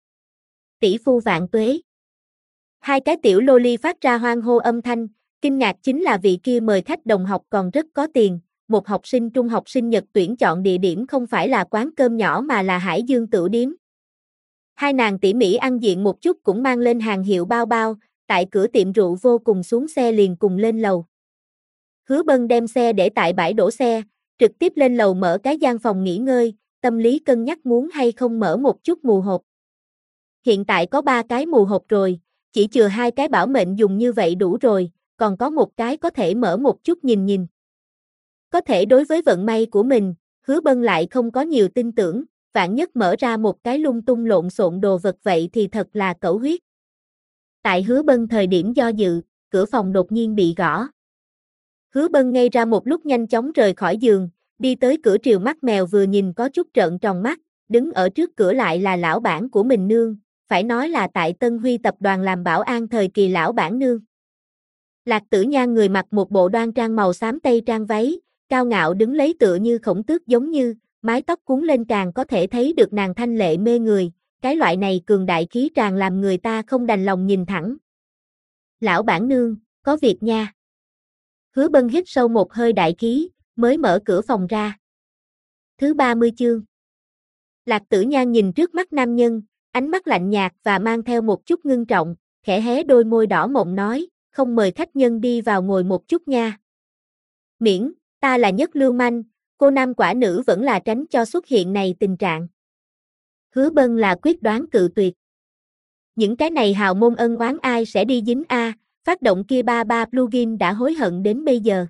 Tỷ phu vạn tuế. Hai cái tiểu loli phát ra hoan hô âm thanh, kinh ngạc chính là vị kia mời khách đồng học còn rất có tiền, một học sinh trung học sinh nhật tuyển chọn địa điểm không phải là quán cơm nhỏ mà là Hải Dương Tửu Điếm. Hai nàng tỉ mỉ ăn diện một chút cũng mang lên hàng hiệu bao bao, tại cửa tiệm rượu vô cùng xuống xe liền cùng lên lầu. Hứa Bân đem xe để tại bãi đổ xe, trực tiếp lên lầu mở cái gian phòng nghỉ ngơi, tâm lý cân nhắc muốn hay không mở một chút mù hộp. Hiện tại có 3 cái mù hộp rồi, chỉ chừa 2 cái bảo mệnh dùng như vậy đủ rồi, còn có một cái có thể mở một chút nhìn nhìn. Có thể đối với vận may của mình, Hứa Bân lại không có nhiều tin tưởng, vạn nhất mở ra một cái lung tung lộn xộn đồ vật vậy thì thật là cẩu huyết. Tại Hứa Bân thời điểm do dự, cửa phòng đột nhiên bị gõ. Hứa Bân ngây ra một lúc nhanh chóng rời khỏi giường, đi tới cửa Triều Mắt Mèo vừa nhìn có chút trợn tròn mắt, đứng ở trước cửa lại là lão bản của mình nương, phải nói là tại Tân Huy tập đoàn làm bảo an thời kỳ lão bản nương. Lạc Tử Nhan người mặc một bộ đoan trang màu xám tây trang váy, cao ngạo đứng lấy tựa như khổng tước giống như, mái tóc cuốn lên càng có thể thấy được nàng thanh lệ mê người, cái loại này cường đại khí tràn làm người ta không đành lòng nhìn thẳng. Lão bản nương, có việc nha. Hứa Bân hít sâu một hơi đại khí, mới mở cửa phòng ra. Thứ 30 chương. Lạc Tử Nhan nhìn trước mắt nam nhân, ánh mắt lạnh nhạt và mang theo một chút ngưng trọng, khẽ hé đôi môi đỏ mọng nói, không mời khách nhân đi vào ngồi một chút nha. Miễn, ta là nhất lưu manh, cô nam quả nữ vẫn là tránh cho xuất hiện này tình trạng. Hứa Bân là quyết đoán cự tuyệt. Những cái này hào môn ân oán ai sẽ đi dính a, phát động kia ba plugin đã hối hận đến bây giờ.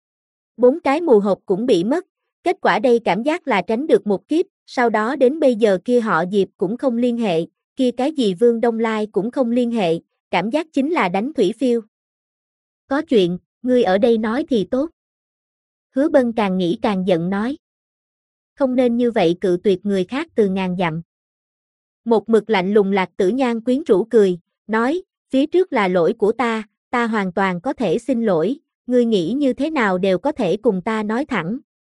4 cái mù hộp cũng bị mất, kết quả đây cảm giác là tránh được một kiếp, sau đó đến bây giờ kia họ Diệp cũng không liên hệ, kia cái gì Vương Đông Lai cũng không liên hệ, cảm giác chính là đánh thủy phiêu. Có chuyện, ngươi ở đây nói thì tốt. Hứa Bân càng nghĩ càng giận nói. Không nên như vậy cự tuyệt người khác từ ngàn dặm. Một mực lạnh lùng Lạc Tử Nhan quyến rũ cười, nói, phía trước là lỗi của ta hoàn toàn có thể xin lỗi, ngươi nghĩ như thế nào đều có thể cùng ta nói thẳng.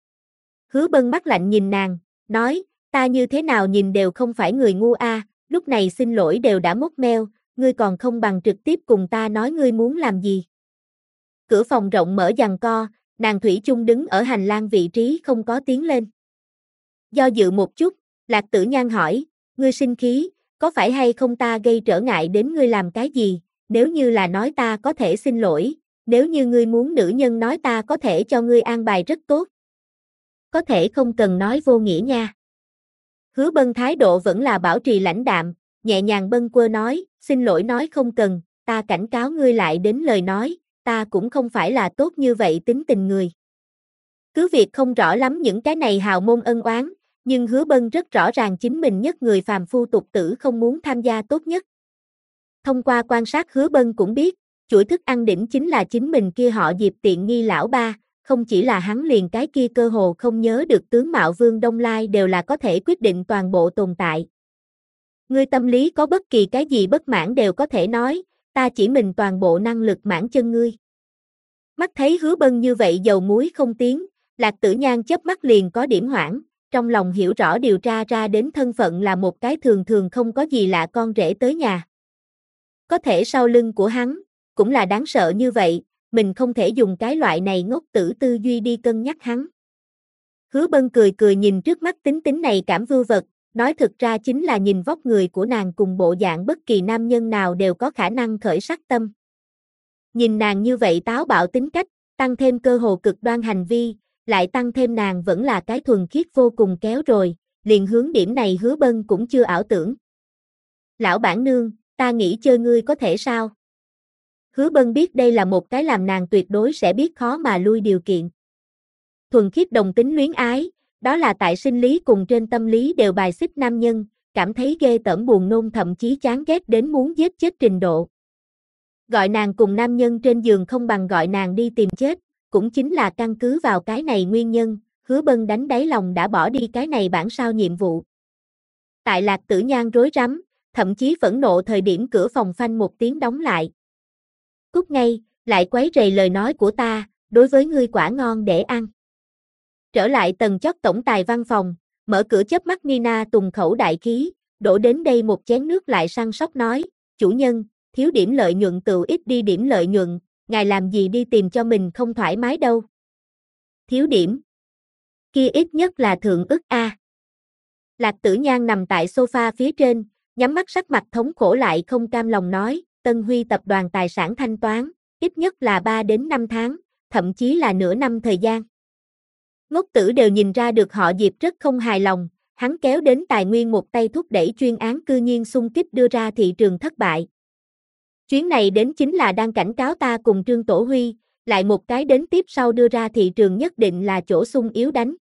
Hứa Bân mắt lạnh nhìn nàng, nói, ta như thế nào nhìn đều không phải người ngu a, lúc này xin lỗi đều đã mốc meo, ngươi còn không bằng trực tiếp cùng ta nói ngươi muốn làm gì. Cửa phòng rộng mở giằng co, nàng thủy chung đứng ở hành lang vị trí không có tiến lên. Do dự một chút, Lạc Tử Nhan hỏi, ngươi sinh khí, có phải hay không ta gây trở ngại đến ngươi làm cái gì, nếu như là nói ta có thể xin lỗi, nếu như ngươi muốn nữ nhân nói ta có thể cho ngươi an bài rất tốt. Có thể không cần nói vô nghĩa nha. Hứa Bân thái độ vẫn là bảo trì lãnh đạm, nhẹ nhàng bâng quơ nói, xin lỗi nói không cần, ta cảnh cáo ngươi lại đến lời nói, ta cũng không phải là tốt như vậy tính tình người. Cứ việc không rõ lắm những cái này hào môn ân oán, nhưng Hứa Bân rất rõ ràng chính mình nhất người phàm phu tục tử không muốn tham gia tốt nhất. Thông qua quan sát Hứa Bân cũng biết, chuỗi thức ăn đỉnh chính là chính mình kia họ Diệp tiện nghi lão ba, không chỉ là hắn liền cái kia cơ hồ không nhớ được tướng mạo Vương Đông Lai đều là có thể quyết định toàn bộ tồn tại. Ngươi tâm lý có bất kỳ cái gì bất mãn đều có thể nói, ta chỉ mình toàn bộ năng lực mãn chân ngươi. Mắt thấy Hứa Bân như vậy dầu muối không tiếng, Lạc Tử Nhan chớp mắt liền có điểm hoảng, trong lòng hiểu rõ điều tra ra đến thân phận là một cái thường thường không có gì lạ con rể tới nhà. Có thể sau lưng của hắn, cũng là đáng sợ như vậy, mình không thể dùng cái loại này ngốc tử tư duy đi cân nhắc hắn. Hứa Bân cười cười nhìn trước mắt tính tính này cảm vưu vật, nói thực ra chính là nhìn vóc người của nàng cùng bộ dạng bất kỳ nam nhân nào đều có khả năng khởi sắc tâm. Nhìn nàng như vậy táo bạo tính cách, tăng thêm cơ hồ cực đoan hành vi, lại tăng thêm nàng vẫn là cái thuần khiết vô cùng kéo rồi, liền hướng điểm này Hứa Bân cũng chưa ảo tưởng. Lão bản nương, ta nghĩ chơi ngươi có thể sao? Hứa Bân biết đây là một cái làm nàng tuyệt đối sẽ biết khó mà lui điều kiện. Thuần khiết đồng tính luyến ái, đó là tại sinh lý cùng trên tâm lý đều bài xích nam nhân, cảm thấy ghê tởm buồn nôn thậm chí chán ghét đến muốn giết chết trình độ. Gọi nàng cùng nam nhân trên giường không bằng gọi nàng đi tìm chết, cũng chính là căn cứ vào cái này nguyên nhân, Hứa Bân đánh đáy lòng đã bỏ đi cái này bản sao nhiệm vụ. Tại Lạc Tử Nhan rối rắm, thậm chí phẫn nộ thời điểm cửa phòng phanh một tiếng đóng lại. Cút ngay, lại quấy rầy lời nói của ta, đối với ngươi quả ngon để ăn. Trở lại tầng chót tổng tài văn phòng, mở cửa chớp mắt Nina tùng khẩu đại khí, đổ đến đây một chén nước lại săn sóc nói, chủ nhân, thiếu điểm lợi nhuận tựu ít đi điểm lợi nhuận, ngài làm gì đi tìm cho mình không thoải mái đâu. Thiếu điểm. Kia ít nhất là thượng ức a. Lạc Tử Nhan nằm tại sofa phía trên, nhắm mắt sắc mặt thống khổ lại không cam lòng nói, Tân Huy tập đoàn tài sản thanh toán, ít nhất là 3 đến 5 tháng, thậm chí là nửa năm thời gian. Ngốc tử đều nhìn ra được họ Diệp rất không hài lòng, hắn kéo đến tài nguyên một tay thúc đẩy chuyên án cư nhiên xung kích đưa ra thị trường thất bại. Chuyến này đến chính là đang cảnh cáo ta cùng Trương Tổ Huy, lại một cái đến tiếp sau đưa ra thị trường nhất định là chỗ sung yếu đánh.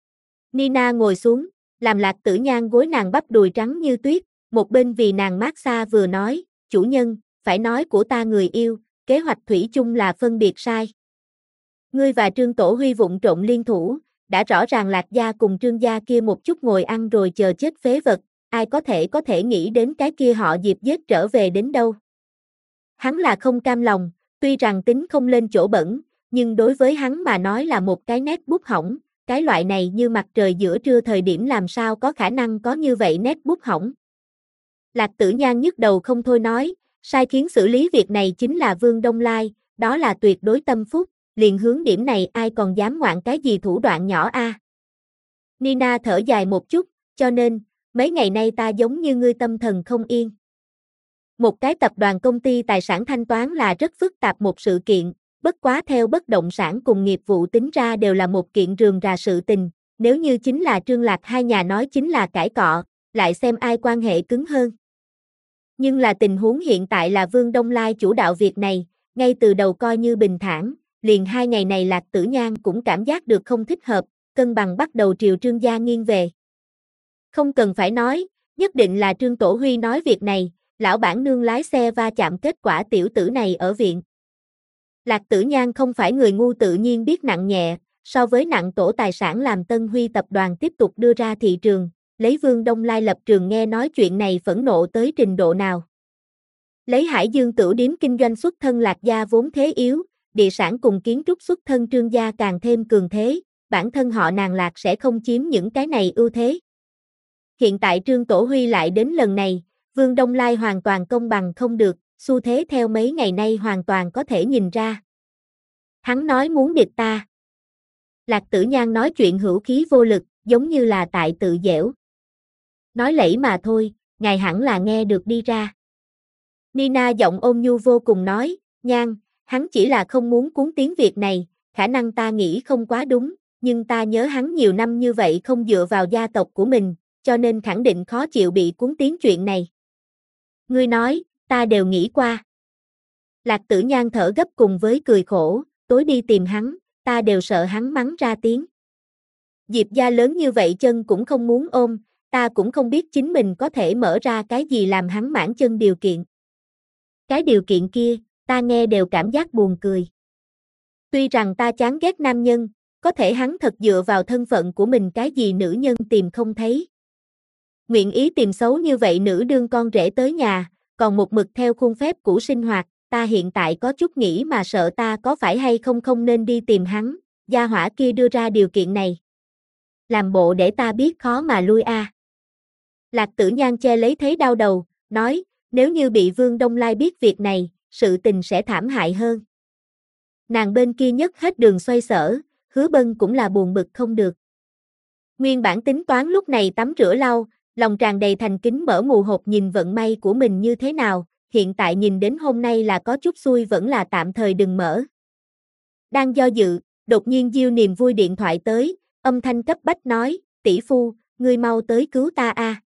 Nina ngồi xuống, làm Lạc Tử Nhan gối nàng bắp đùi trắng như tuyết, một bên vì nàng mát xa vừa nói, chủ nhân, phải nói của ta người yêu, kế hoạch thủy chung là phân biệt sai. Ngươi và Trương Tổ Huy vụng trộn liên thủ, đã rõ ràng Lạc gia cùng Trương gia kia một chút ngồi ăn rồi chờ chết phế vật, ai có thể nghĩ đến cái kia họ Diệp giết trở về đến đâu. Hắn là không cam lòng, tuy rằng tính không lên chỗ bẩn, nhưng đối với hắn mà nói là một cái nét bút hỏng, cái loại này như mặt trời giữa trưa thời điểm làm sao có khả năng có như vậy nét bút hỏng. Lạc Tử Nhan nhức đầu không thôi nói, sai khiến xử lý việc này chính là Vương Đông Lai, đó là tuyệt đối tâm phúc, liền hướng điểm này ai còn dám ngoạn cái gì thủ đoạn nhỏ a. Nina thở dài một chút, cho nên, mấy ngày nay ta giống như ngươi tâm thần không yên. Một cái tập đoàn công ty tài sản thanh toán là rất phức tạp một sự kiện, bất quá theo bất động sản cùng nghiệp vụ tính ra đều là một kiện rườm rà sự tình, nếu như chính là Trương Lạc hai nhà nói chính là cãi cọ, lại xem ai quan hệ cứng hơn. Nhưng là tình huống hiện tại là Vương Đông Lai chủ đạo việc này, ngay từ đầu coi như bình thản, liền 2 ngày này Lạc Tử Nhan cũng cảm giác được không thích hợp, cân bằng bắt đầu triều Trương gia nghiêng về. Không cần phải nói, nhất định là Trương Tổ Huy nói việc này, lão bản nương lái xe va chạm kết quả tiểu tử này ở viện. Lạc Tử Nhan không phải người ngu tự nhiên biết nặng nhẹ, so với nặng tổ tài sản làm Tân Huy tập đoàn tiếp tục đưa ra thị trường, lấy Vương Đông Lai lập trường nghe nói chuyện này phẫn nộ tới trình độ nào. Lấy Hải Dương Tửu điếm kinh doanh xuất thân Lạc gia vốn thế yếu, địa sản cùng kiến trúc xuất thân Trương gia càng thêm cường thế, bản thân họ nàng Lạc sẽ không chiếm những cái này ưu thế. Hiện tại Trương Tổ Huy lại đến lần này, Vương Đông Lai hoàn toàn công bằng không được, xu thế theo mấy ngày nay hoàn toàn có thể nhìn ra. Hắn nói muốn địch ta. Lạc Tử Nhan nói chuyện hữu khí vô lực, giống như là tại tự giễu. Nói lẫy mà thôi, ngài hẳn là nghe được đi ra. Nina giọng ôn nhu vô cùng nói, Nhan, hắn chỉ là không muốn cuốn tiếng việc này, khả năng ta nghĩ không quá đúng, nhưng ta nhớ hắn nhiều năm như vậy không dựa vào gia tộc của mình, cho nên khẳng định khó chịu bị cuốn tiếng chuyện này. Ngươi nói, ta đều nghĩ qua. Lạc Tử Nhan thở gấp cùng với cười khổ, tối đi tìm hắn, ta đều sợ hắn mắng ra tiếng. Diệp gia lớn như vậy chân cũng không muốn ôm, ta cũng không biết chính mình có thể mở ra cái gì làm hắn mãn chân điều kiện. Cái điều kiện kia, ta nghe đều cảm giác buồn cười. Tuy rằng ta chán ghét nam nhân, có thể hắn thật dựa vào thân phận của mình cái gì nữ nhân tìm không thấy. Nguyện ý tìm xấu như vậy nữ đương con rể tới nhà, còn một mực theo khuôn phép cũ sinh hoạt, ta hiện tại có chút nghĩ mà sợ ta có phải hay không nên đi tìm hắn, gia hỏa kia đưa ra điều kiện này. Làm bộ để ta biết khó mà lui a. Lạc Tử Nhan che lấy thấy đau đầu, nói, nếu như bị Vương Đông Lai biết việc này, sự tình sẽ thảm hại hơn. Nàng bên kia nhất hết đường xoay sở, Hứa Bân cũng là buồn bực không được. Nguyên bản tính toán lúc này tắm rửa lau, lòng tràn đầy thành kính mở mù hộp nhìn vận may của mình như thế nào, hiện tại nhìn đến hôm nay là có chút xui vẫn là tạm thời đừng mở. Đang do dự, đột nhiên Diêu Niềm vui điện thoại tới, âm thanh cấp bách nói, tỷ phu, ngươi mau tới cứu ta a.